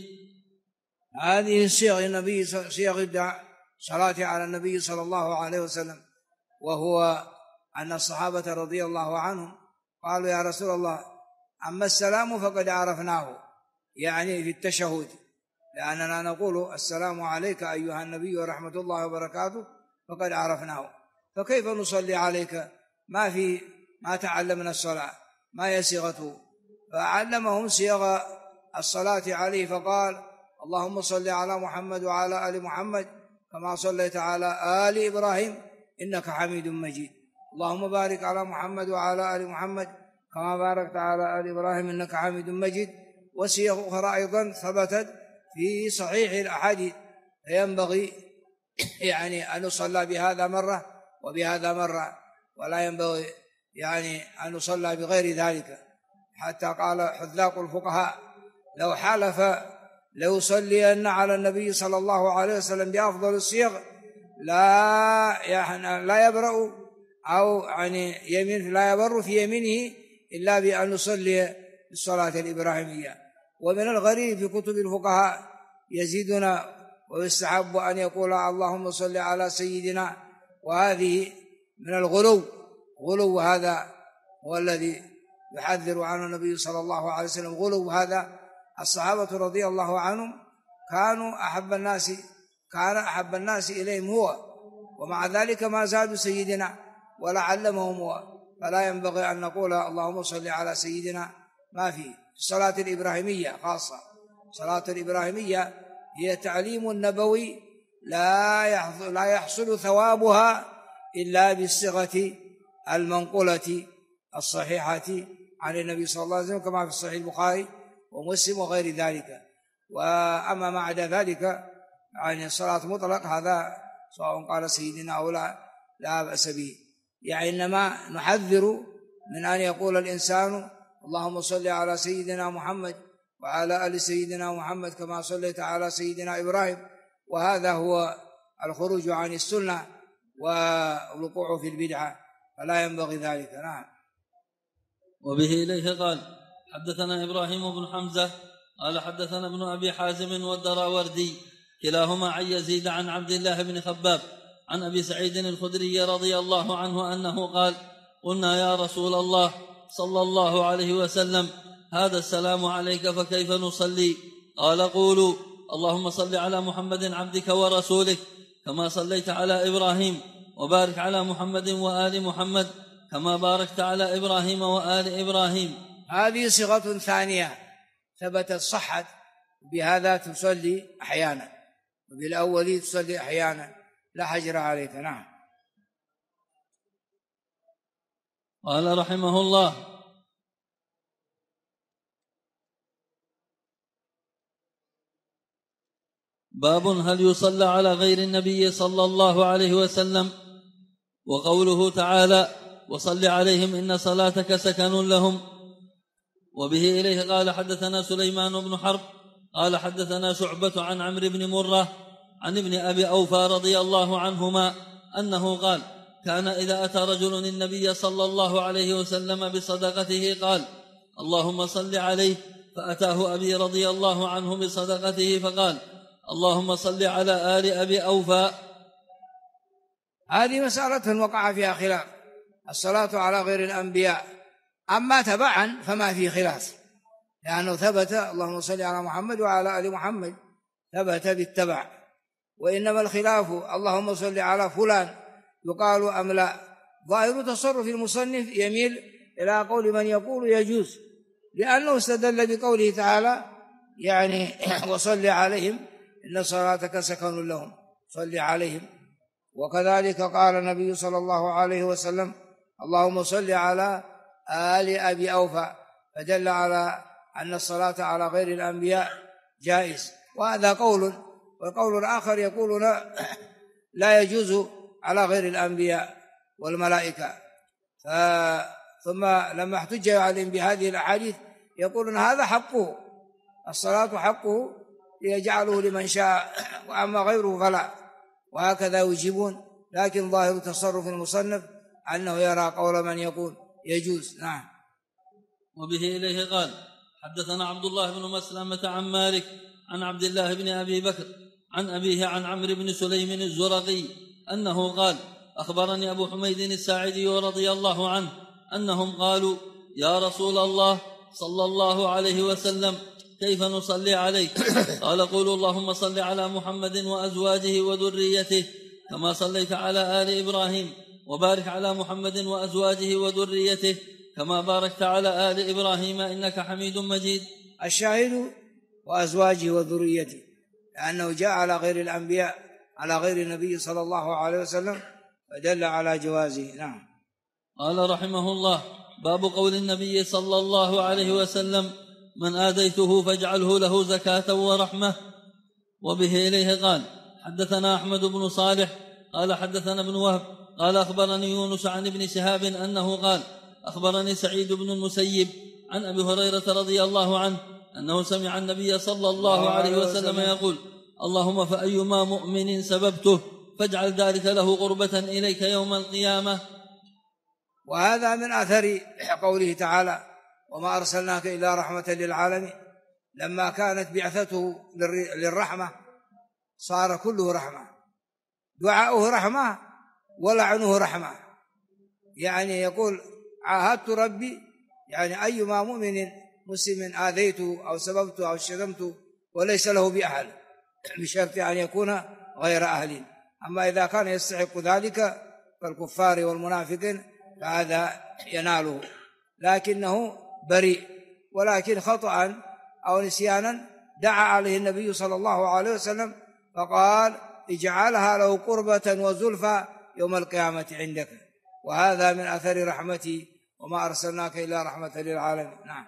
هذه صيغ الدعاء صلاة على النبي صلى الله عليه وسلم، وهو أن الصحابة رضي الله عنهم قالوا يا رسول الله أما السلام فقد عرفناه، يعني في التشهد، لأننا نقول السلام عليك أيها النبي ورحمة الله وبركاته فقد عرفناه، فكيف نصلي عليك؟ ما تعلمنا الصلاة، ما هي صيغته؟ فعلمهم صيغ الصلاة عليه فقال اللهم صل على محمد وعلى آل محمد كما صليت على آل إبراهيم إنك حميد مجيد، اللهم بارك على محمد وعلى آل محمد كما باركت على آل إبراهيم إنك حميد مجيد. وصيغ أخرى أيضا ثبتت في صحيح الأحاديث، فينبغي يعني أن نصلى بهذا مرة وبهذا مرة، ولا ينبغي يعني أن نصلى بغير ذلك. حتى قال حذاق الفقهاء لو حلف لو صلين على النبي صلى الله عليه وسلم بأفضل الصيغ لا يبرأ أو يعني يمين لا يبر في يمينه إلا بأن نصلي بالصلاة الإبراهيمية. ومن الغريب في كتب الفقهاء يزيدنا ويستحب أن يقول اللهم صل على سيدنا، وهذه من غلو هذا هو الذي يحذر عنه النبي صلى الله عليه وسلم، غلو هذا. الصحابة رضي الله عنهم كان أحب الناس إليهم هو، ومع ذلك ما زادوا سيدنا ولا علمهم هو، فلا ينبغي أن نقول اللهم صل على سيدنا ما في الصلاة الإبراهيمية خاصة. الصلاة الإبراهيمية هي تعليم نبوي لا يحصل ثوابها إلا بالصيغة المنقولة الصحيحة عن النبي صلى الله عليه وسلم كما في الصحيح البخاري ومسلم وغير ذلك. وأما ما عدا ذلك يعني الصلاة مطلق هذا سواء قال سيدنا أو لا بأس به، يعني إنما نحذر من أن يقول الإنسان اللهم صل على سيدنا محمد وعلى آل سيدنا محمد كما صليت على سيدنا إبراهيم، وهذا هو الخروج عن السنة والوقوع في البدعة، فلا ينبغي ذلك. نعم. وبه إليه قال حدثنا إبراهيم بن حمزة قال حدثنا ابن أبي حازم والدراوردي كلاهما عن يزيد عن عبد الله بن خباب عن أبي سعيد الخدري رضي الله عنه أنه قال قلنا يا رسول الله صلى الله عليه وسلم هذا السلام عليك فكيف نصلي؟ قال قولوا اللهم صل على محمد عبدك ورسولك كما صليت على إبراهيم وبارك على محمد وآل محمد كما باركت على إبراهيم وآل إبراهيم. هذه صيغة ثانية ثبتت صحت، بهذا تصلي أحيانا وبالأول تصلي أحيانا لا حجر عليك. نعم. قال رحمه الله باب هل يصلى على غير النبي صلى الله عليه وسلم؟ وقوله تعالى وصل عليهم إن صلاتك سكن لهم. وبه إليه قال حدثنا سليمان بن حرب قال حدثنا شعبة عن عمرو بن مرة عن ابن أبي أوفى رضي الله عنهما أنه قال كان إذا أتى رجل النبي صلى الله عليه وسلم بصدقته قال اللهم صل عليه، فأتاه أبي رضي الله عنه بصدقته فقال اللهم صل على آل أبي أوفى. هذه مسألة وقع فيها خلاف، الصلاة على غير الأنبياء، أما تبعا فما فيه خلاف، لأنه ثبت اللهم صل على محمد وعلى آل محمد، ثبت بالتبع. وإنما الخلاف اللهم صل على فلان يقال أم لا. ظاهر تصرف المصنف يميل إلى قول من يقول يجوز، لأنه استدل بقوله تعالى يعني وصل عليهم إن صلاتك سكن لهم، صل عليهم. وكذلك قال النبي صلى الله عليه وسلم اللهم صل على آل أبي أوفى، فدل على أن الصلاة على غير الأنبياء جائز. وهذا قول. والقول الآخر يقول لا يجوز على غير الأنبياء والملائكة. ثم لما احتج عليهم بهذه الأحاديث يقولون هذا حقه، الصلاة حقه ليجعله لمن شاء، وأما غيره فلا، وهكذا يجيبون. لكن ظاهر تصرف المصنف أنه يرى قول من يقول يجوز. نعم. وبه إليه قال حدثنا عبد الله بن مسلمة عن مالك عن عبد الله بن أبي بكر عن أبيه عن عمرو بن سليم الزرقي أنه قال أخبرني أبو حميد الساعدي رضي الله عنه أنهم قالوا يا رسول الله صلى الله عليه وسلم كيف نصلي عليك؟ قال قولوا اللهم صل على محمد وأزواجه وذريته كما صليت على آل إبراهيم، وبارك على محمد وأزواجه وذريته كما باركت على آل إبراهيم إنك حميد مجيد. الشاهد وأزواجه وذريته، لأنه جاء على غير الأنبياء على غير النبي صلى الله عليه وسلم فدل على جوازه. نعم. قال رحمه الله باب قول النبي صلى الله عليه وسلم من آذيته فاجعله له زكاة ورحمة. وبه إليه قال حدثنا أحمد بن صالح قال حدثنا ابن وهب قال أخبرني يونس عن ابن شهاب أنه قال أخبرني سعيد بن المسيب عن أبي هريرة رضي الله عنه أنه سمع النبي صلى الله عليه وسلم يقول اللهم فأيما مؤمن سببته فاجعل ذلك له قربة إليك يوم القيامة. وهذا من أثر قوله تعالى وما أرسلناك إلا رحمة للعالمين. لما كانت بعثته للرحمة صار كله رحمة، دعاؤه رحمة ولعنه رحمة. يعني يقول عاهدت ربي، يعني أيما مؤمن مسلم آذيته أو سببته أو شتمته وليس له بأهل، بشرط أن يكون غير أهل. أما إذا كان يستحق ذلك كالكفار والمنافقين فهذا يناله، لكنه بريء. ولكن خطأ أو نسيانا دعا عليه النبي صلى الله عليه وسلم فقال اجعلها له قربة وزلفى يوم القيامة عندك، وهذا من أثر رحمتي وما أرسلناك إلا رحمة للعالمين. نعم.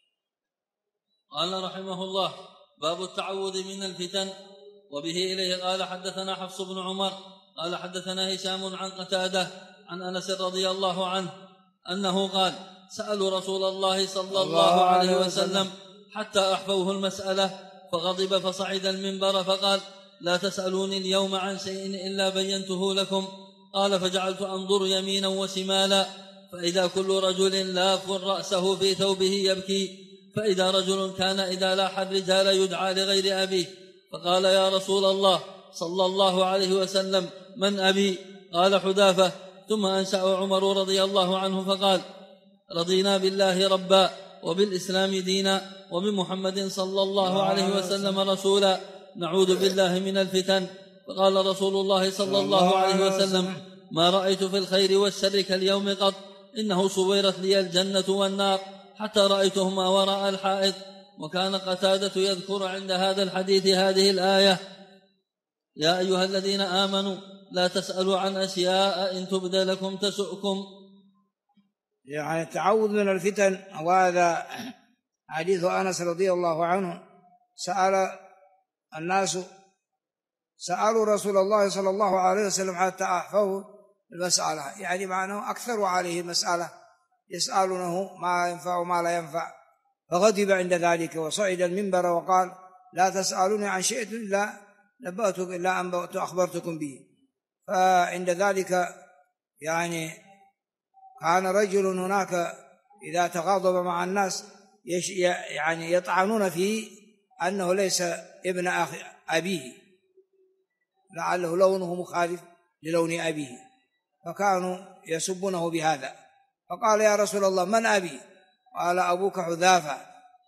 قال رحمه الله باب التعوذ من الفتن. وبه إليه قال حدثنا حفص بن عمر قال حدثنا هشام عن قتادة عن أنس رضي الله عنه أنه قال سألوا رسول الله صلى الله عليه وسلم حتى أحفوه المسألة فغضب فصعد المنبر فقال لا تسألوني اليوم عن شيء إلا بينته لكم. قال فجعلت أنظر يمينا وشمالا فإذا كل رجل لاف رأسه في ثوبه يبكي، فإذا رجل كان إذا لاح الرجال يدعى لغير أبيه، فقال يا رسول الله صلى الله عليه وسلم من أبي؟ قال حذافة. ثم أنشأ عمر رضي الله عنه فقال رضينا بالله ربا وبالإسلام دينا وبمحمد صلى الله عليه وسلم رسولا نعوذ بالله من الفتن. فقال رسول الله صلى الله عليه وسلم ما رأيت في الخير والشر كاليوم قط، إنه صورت لي الجنة والنار حتى رأيتهما وراء الحائط. وكان قتادة يذكر عند هذا الحديث هذه الآية يا أيها الذين آمنوا لا تسألوا عن أشياء إن تبد لكم تسؤكم. يعني التعوذ من الفتن. وهذا حديث أنس رضي الله عنه سأل الناس سألوا رسول الله صلى الله عليه وسلم حتى أحفظوا المسألة، يعني معناه أكثروا عليه المسألة، يسألونه ما ينفع وما لا ينفع. فغضب عند ذلك وصعد المنبر وقال: لا تسألوني عن شيء إلا نبأتكم إلا أن أخبرتكم به. فعند ذلك يعني كان رجل هناك إذا تغاضب مع الناس يعني يطعنون فيه أنه ليس ابن أبيه، لعله لونه مخالف للون أبيه، فكانوا يسبونه بهذا. فقال: يا رسول الله من أبي؟ قال: أبوك حذافة.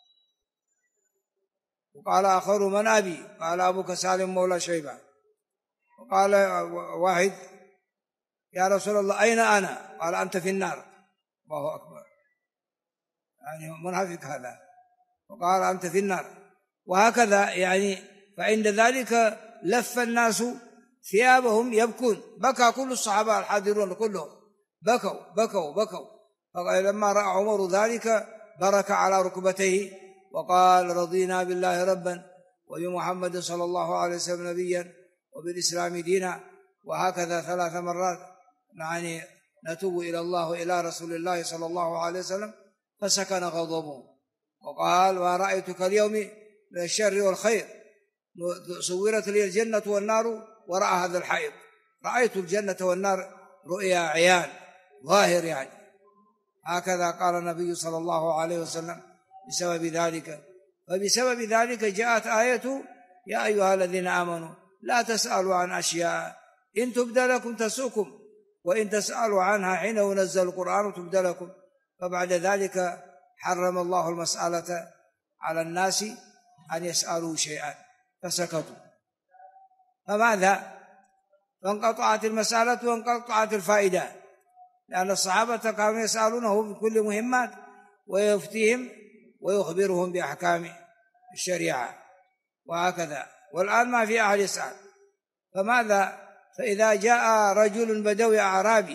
وقال آخر: من أبي؟ قال: أبوك سالم مولى شيبة. وقال واحد: يا رسول الله أين أنا؟ قال: أنت في النار. الله أكبر، يعني منافق هذا. وقال: أنت في النار. وهكذا يعني. فعند ذلك لف الناس ثيابهم يبكون، بكى كل الصحابة الحاضرون كلهم بكوا بكوا بكوا. فلما رأى عمر ذلك برك على ركبتيه وقال: رضينا بالله ربا وبمحمد صلى الله عليه وسلم نبيا وبالإسلام دينا. وهكذا 3 مرات يعني نتوب إلى الله وإلى رسول الله صلى الله عليه وسلم، فسكن غضبه وقال: ورأيتك اليوم من الشر والخير، صورت لي الجنة والنار وراء هذا الحائط. رأيت الجنة والنار رؤيا عيان ظاهر يعني. هكذا قال النبي صلى الله عليه وسلم بسبب ذلك. فبسبب ذلك جاءت آية: يا أيها الذين آمنوا لا تسألوا عن أشياء إن تبد لكم تسؤكم وإن تسألوا عنها حين ينزل القرآن تبد لكم. فبعد ذلك حرم الله المسألة على الناس أن يسألوا شيئا فسكتوا. فماذا؟ فانقطعت المسألة وانقطعت الفائدة، لأن الصحابة كانوا يسألونه بكل مهمات ويفتيهم ويخبرهم بأحكام الشريعة. وهكذا. والآن ما في أحد يسأل. فماذا؟ فإذا جاء رجل بدوي أعرابي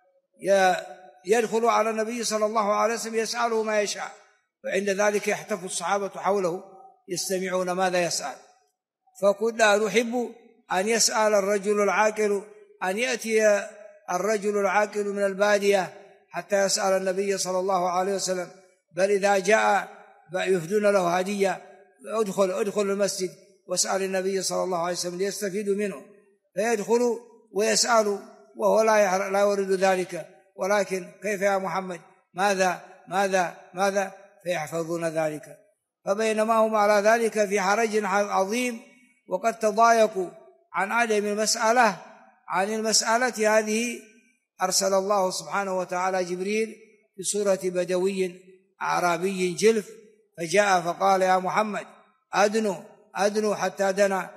يدخل على النبي صلى الله عليه وسلم يسأله ما يشاء، فعند ذلك يحتف الصحابة حوله يستمعون ماذا يسأل. فكنا نحب أن يسأل الرجل العاقل، أن يأتي الرجل العاقل من البادية حتى يسأل النبي صلى الله عليه وسلم. بل إذا جاء يفدون له هدية: ادخل المسجد واسأل النبي صلى الله عليه وسلم ليستفيدوا منه. فيدخل ويسأل وهو لا يريد ذلك، ولكن: كيف يا محمد؟ ماذا ماذا ماذا؟ فيحفظون ذلك. فبينما هم على ذلك في حرج عظيم وقد تضايقوا عن عدم المسألة عن المسألة هذه، أرسل الله سبحانه وتعالى جبريل بصورة بدوي أعرابي جلف، فجاء فقال: يا محمد أدنوا حتى دنا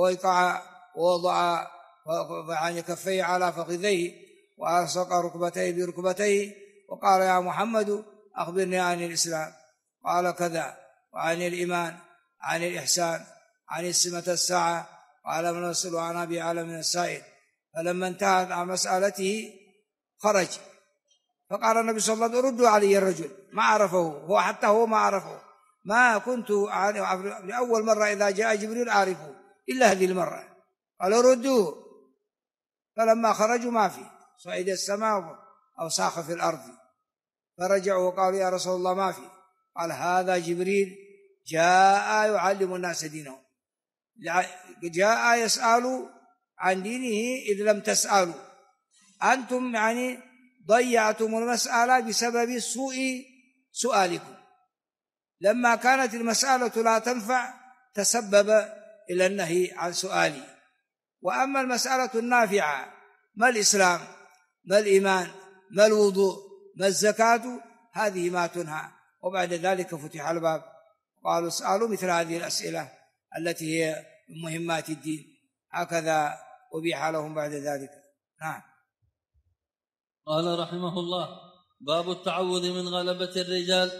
ووضع يعني كفيه على فخذيه وألصق ركبتيه بركبتيه وقال: يا محمد أخبرني عن الإسلام. قال: كذا، وعن الإيمان، عن الإحسان، عن السمة الساعة. قال: من يسأل عن أبي أعلم من السائل. فلما انتهت عن مسألته خرج، فقال النبي صلى الله عليه وسلم: ردوا علي الرجل، ما عرفه هو، حتى هو ما عرفه. ما كنت لأول مرة إذا جاء جبريل أعرفه إلا هذه المرة. قالوا: ردوه. فلما خرجوا ما في، صعد السماء أو ساخ في الأرض. فرجعوا وقالوا: يا رسول الله ما في. قال: هذا جبريل جاء يعلم الناس دينهم، جاء يسأل عن دينه إذ لم تسألوا. أنتم يعني ضيعتم المسألة بسبب سوء سؤالكم. لما كانت المسألة لا تنفع تسبب إلى النهي عن سؤالي. وأما المسألة النافعة: ما الإسلام، ما الإيمان، ما الوضوء، ما الزكاة، هذه ما تنهى. وبعد ذلك فتح الباب، قالوا: اسألوا مثل هذه الأسئلة التي هي من مهمات الدين. هكذا أبيح لهم بعد ذلك. نعم. قال رحمه الله: باب التعوذ من غلبة الرجال.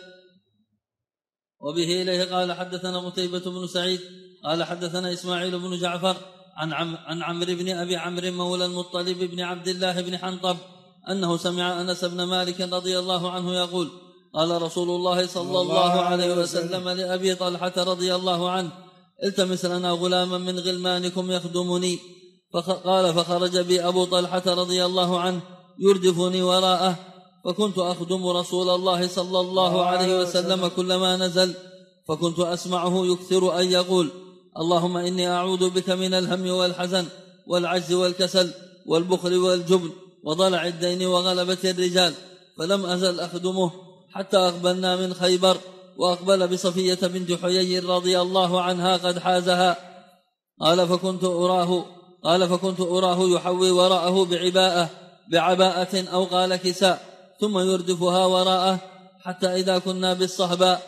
وبه إليه قال: حدثنا قتيبة بن سعيد قال: حدثنا إسماعيل بن جعفر عن عمرو بن أبي عمرو مولى المطلب بن عبد الله بن حنطب أنه سمع أنس بن مالك رضي الله عنه يقول: قال رسول الله صلى الله عليه وسلم لأبي طلحة رضي الله عنه: التمس لنا غلاما من غلمانكم يخدمني. قال فخرج بي أبو طلحة رضي الله عنه يردفني وراءه، فكنت أخدم رسول الله صلى الله عليه وسلم كلما نزل، فكنت أسمعه يكثر أن يقول: اللهم إني أعوذ بك من الهم والحزن والعجز والكسل والبخل والجبن وضلع الدين وغلبة الرجال. فلم أزل أخدمه حتى أقبلنا من خيبر، وأقبل بصفية بنت حيي رضي الله عنها قد حازها. قال فكنت أراه يحوي وراءه بعباءة أو قال كساء، ثم يردفها وراءه، حتى إذا كنا بالصهباء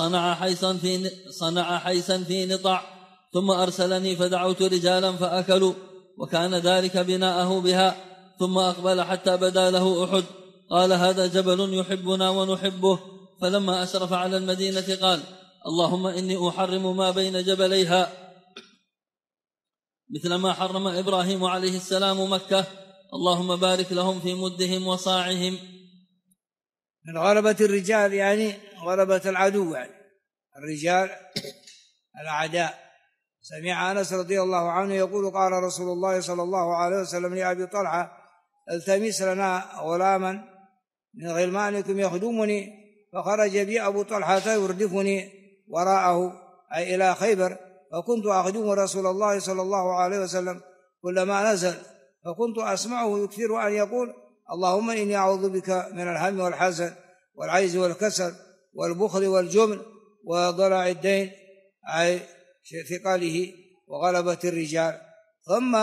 صنع حيسا في نطع، ثم أرسلني فدعوت رجالا فأكلوا، وكان ذلك بناءه بها. ثم أقبل حتى بدا له أحد، قال: هذا جبل يحبنا ونحبه. فلما أشرف على المدينة قال: اللهم إني أحرم ما بين جبليها مثل ما حرم إبراهيم عليه السلام مكة، اللهم بارك لهم في مدهم وصاعهم. من غلبة الرجال يعني غلبة العدو، يعني الرجال الأعداء. سمع أنس رضي الله عنه يقول: قال رسول الله صلى الله عليه وسلم لأبي طلحة: التمس لنا غلاما من غلمانكم يخدمني. فخرج بي أبو طلحة يردفني وراءه، أي إلى خيبر، فكنت أخدم رسول الله صلى الله عليه وسلم كلما نزل، فكنت أسمعه يكثر أن يقول: اللهم إني أعوذ بك من الهم والحزن والعجز والكسل والبخل والجبن وضلع الدين، أي ثقله وغلبة الرجال. ثم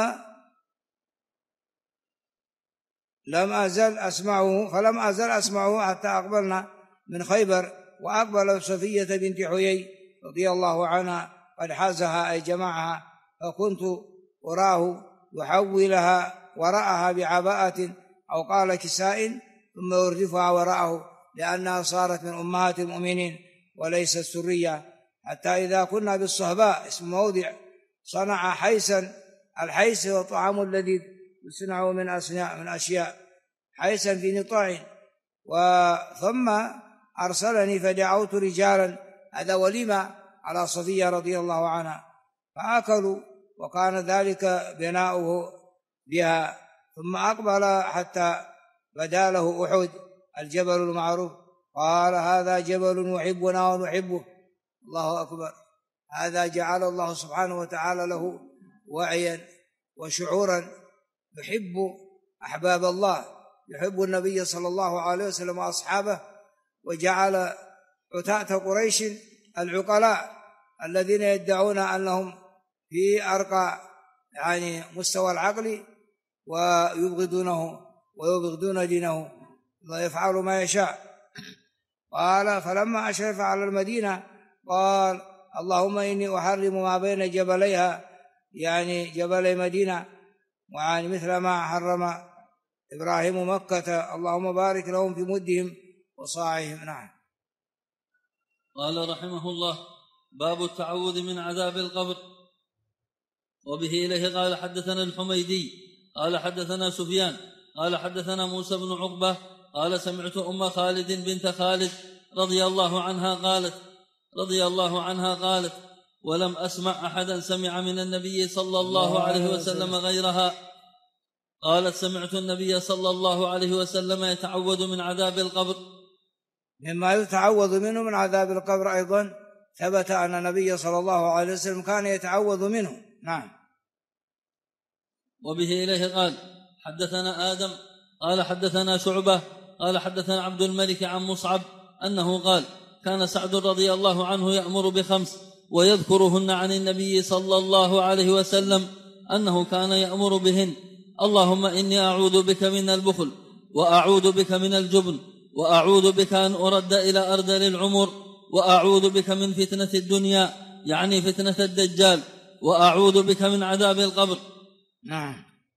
فلم أزل أسمعه حتى أقبلنا من خيبر، وأقبل صفية بنت حيي رضي الله عنها قد حازها أي جمعها، فكنت أراه يحوي لها وراءها بعباءة أو قال كساء، ثم يردفها وراءه، لأنها صارت من أمهات المؤمنين وليست سرية. حتى إذا كنا بالصهباء، اسم موضع، صنع حيسا. الحيس هو الطعام الذي يصنع من أشياء، حيسا في نطاع. ثم أرسلني فدعوت رجالا، هذا وليمة على صفية رضي الله عنها، فأكلوا، وكان ذلك بناؤه بها. ثم أقبل حتى بدا له أحد، الجبل المعروف، قال: هذا جبل يحبنا ونحبه. الله أكبر. هذا جعل الله سبحانه وتعالى له وعيا وشعورا، يحب أحباب الله، يحب النبي صلى الله عليه وسلم وأصحابه، وجعل عتاة قريش العقلاء الذين يدعون أنهم في أرقى يعني مستوى العقل، ويبغضونه ويبغضون دينه، الله يفعل ما يشاء. قال: فلما أشرف على المدينة قال: اللهم إني أحرم ما بين جبليها، يعني جبل مدينة، وعن مثل ما حرم إبراهيم مكة، اللهم بارك لهم في مدهم وصاعهم. نعم. قال رحمه الله: باب التعوذ من عذاب القبر. وبه إليه قال: حدثنا الحميدي قال حدثنا سفيان قال حدثنا موسى بن عقبة قال: سمعت أم خالد بنت خالد رضي الله عنها قالت: ولم أسمع أحدا سمع من النبي صلى الله عليه وسلم غيرها. قالت: سمعت النبي صلى الله عليه وسلم يتعوذ من عذاب القبر. مما يتعوذ منه من عذاب القبر أيضا ثبت أن النبي صلى الله عليه وسلم كان يتعوذ منه. نعم. وبه إليه قال: حدثنا آدم قال حدثنا شعبة قال حدثنا عبد الملك عن مصعب أنه قال: كان سعد رضي الله عنه يأمر ب5 ويذكرهن عن النبي صلى الله عليه وسلم أنه كان يأمر بهن: اللهم إني أعوذ بك من البخل، وأعوذ بك من الجبن، وأعوذ بك أن أرد إلى أرذل العمر، وأعوذ بك من فتنة الدنيا، يعني فتنة الدجال، وأعوذ بك من عذاب القبر. نعم.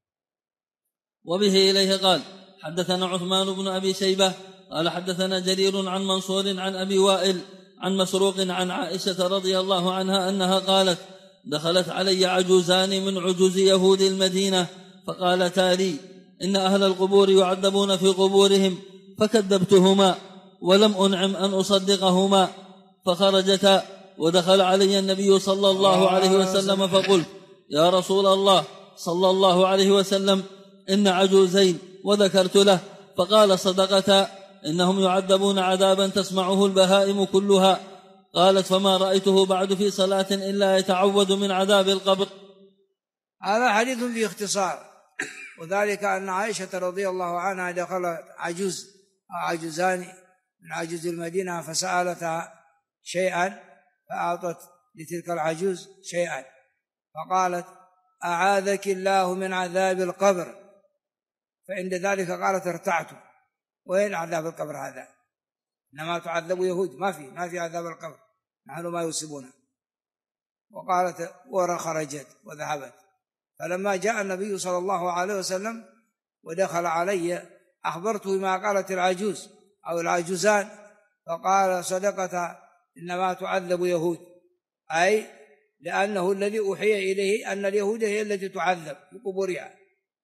وبه إليه قال: حدثنا عثمان بن أبي شيبة قال حدثنا جرير عن منصور عن أبي وائل عن مسروق عن عائشة رضي الله عنها أنها قالت: دخلت علي عجوزان من عجوز يهود المدينة فقالتا لي: إن أهل القبور يعذبون في قبورهم، فكذبتهما ولم أنعم أن أصدقهما، فخرجتا ودخل علي النبي صلى الله عليه وسلم فقلت: يا رسول الله صلى الله عليه وسلم، إن عجوزين، وذكرت له، فقال: صدقتا، إنهم يعذبون عذابا تسمعه البهائم كلها. قالت: فما رأيته بعد في صلاة إلا يتعوذ من عذاب القبر. هذا حديث باختصار، وذلك أن عائشة رضي الله عنها دخلت عجوزان من عجوز المدينة فسألتها شيئا فأعطت لتلك العجوز شيئا، فقالت: أعاذك الله من عذاب القبر. فعند ذلك قالت: ارتعت، وين عذاب القبر هذا؟ إنما تعذب يهود، ما في عذاب القبر، نحن ما يصيبنا. وقالت خرجت وذهبت. فلما جاء النبي صلى الله عليه وسلم ودخل علي أخبرته بما قالت العجوز أو العجوزان، فقال: صدقت، إنما تعذب يهود، أي لأنه الذي أوحي إليه أن اليهود هي التي تعذب في قبورها.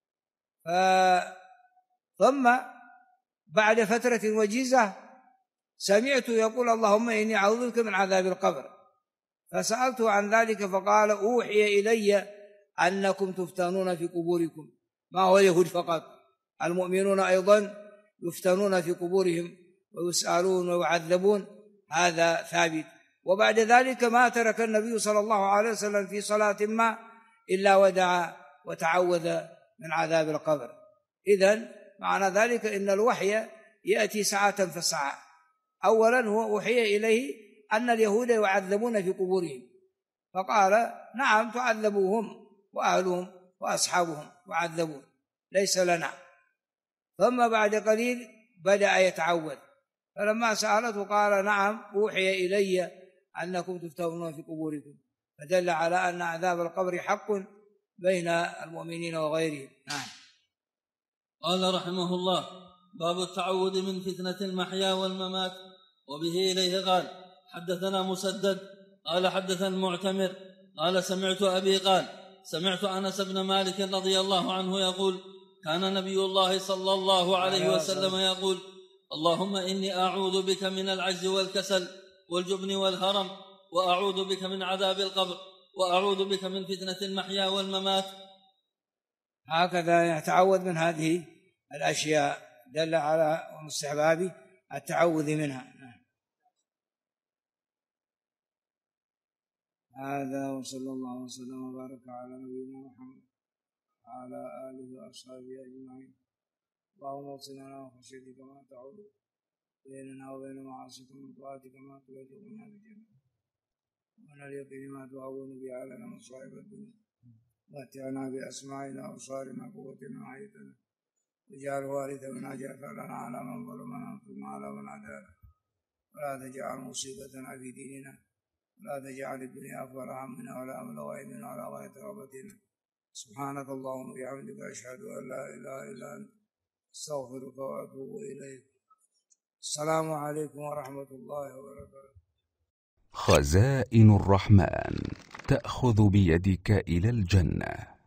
ثم بعد فترة وجيزة سمعت يقول: اللهم إني أعوذ بك من عذاب القبر. فسألته عن ذلك فقال: أوحي إلي أنكم تفتنون في قبوركم، ما هو اليهود فقط، المؤمنون أيضا يفتنون في قبورهم ويسألون ويعذبون، هذا ثابت. وبعد ذلك ما ترك النبي صلى الله عليه وسلم في صلاة ما إلا ودعا وتعوذ من عذاب القبر. إذن معنى ذلك إن الوحي يأتي ساعة فساعة. أولا هو أوحي إليه أن اليهود يعذبون في قبورهم، فقال: نعم تعذبوهم وأهلهم وأصحابهم يعذبون، ليس لنا. ثم بعد قليل بدأ يتعوذ، فلما سألته قال: نعم أوحي إلي أنكم تفتنون في قبوركم، فدل على أن عذاب القبر حق بين المؤمنين وغيرهم. نعم. قال رحمه الله: باب التعوذ من فتنة المحيا والممات. وبه إليه قال: حدثنا مسدد قال حدثنا المعتمر قال: سمعت أبي قال: سمعت أنس بن مالك رضي الله عنه يقول: كان نبي الله صلى الله عليه وسلم يقول: اللهم إني أعوذ بك من العجز والكسل والجبن والهرم، وأعوذ بك من عذاب القبر، وأعوذ بك من فتنة المحيا والممات. هكذا يتعوذ من هذه الأشياء، دل على مستحباب التعوذ منها. هذا وصلى الله وسلم وبارك على نبينا محمد وعلى آله وأصحابه أجمعين. اللهم اغفر وخشيتك ما تعود بيننا وبين معاصيك، من طاعتك ما تبلغنا بجنة، ومن اليقين ما تهون به علينا مصائب الدنيا، ومتعنا بأسماعنا وأبصارنا قوتنا وحياتنا، واجعل وارث منا جعلنا على من ظلمنا وانصرنا على من عادانا، ولا تجعل مصيبتنا في ديننا، ولا تجعل الدنيا أكبر همنا ولا مبلغ علمنا ولا غاية رغبتنا. سبحانك اللهم وبحمدك، أشهد أن لا إله إلا أنت، استغفرك وأتوب إليك. السلام عليكم ورحمة الله وبركاته. خزائن الرحمن تأخذ بيدك إلى الجنة.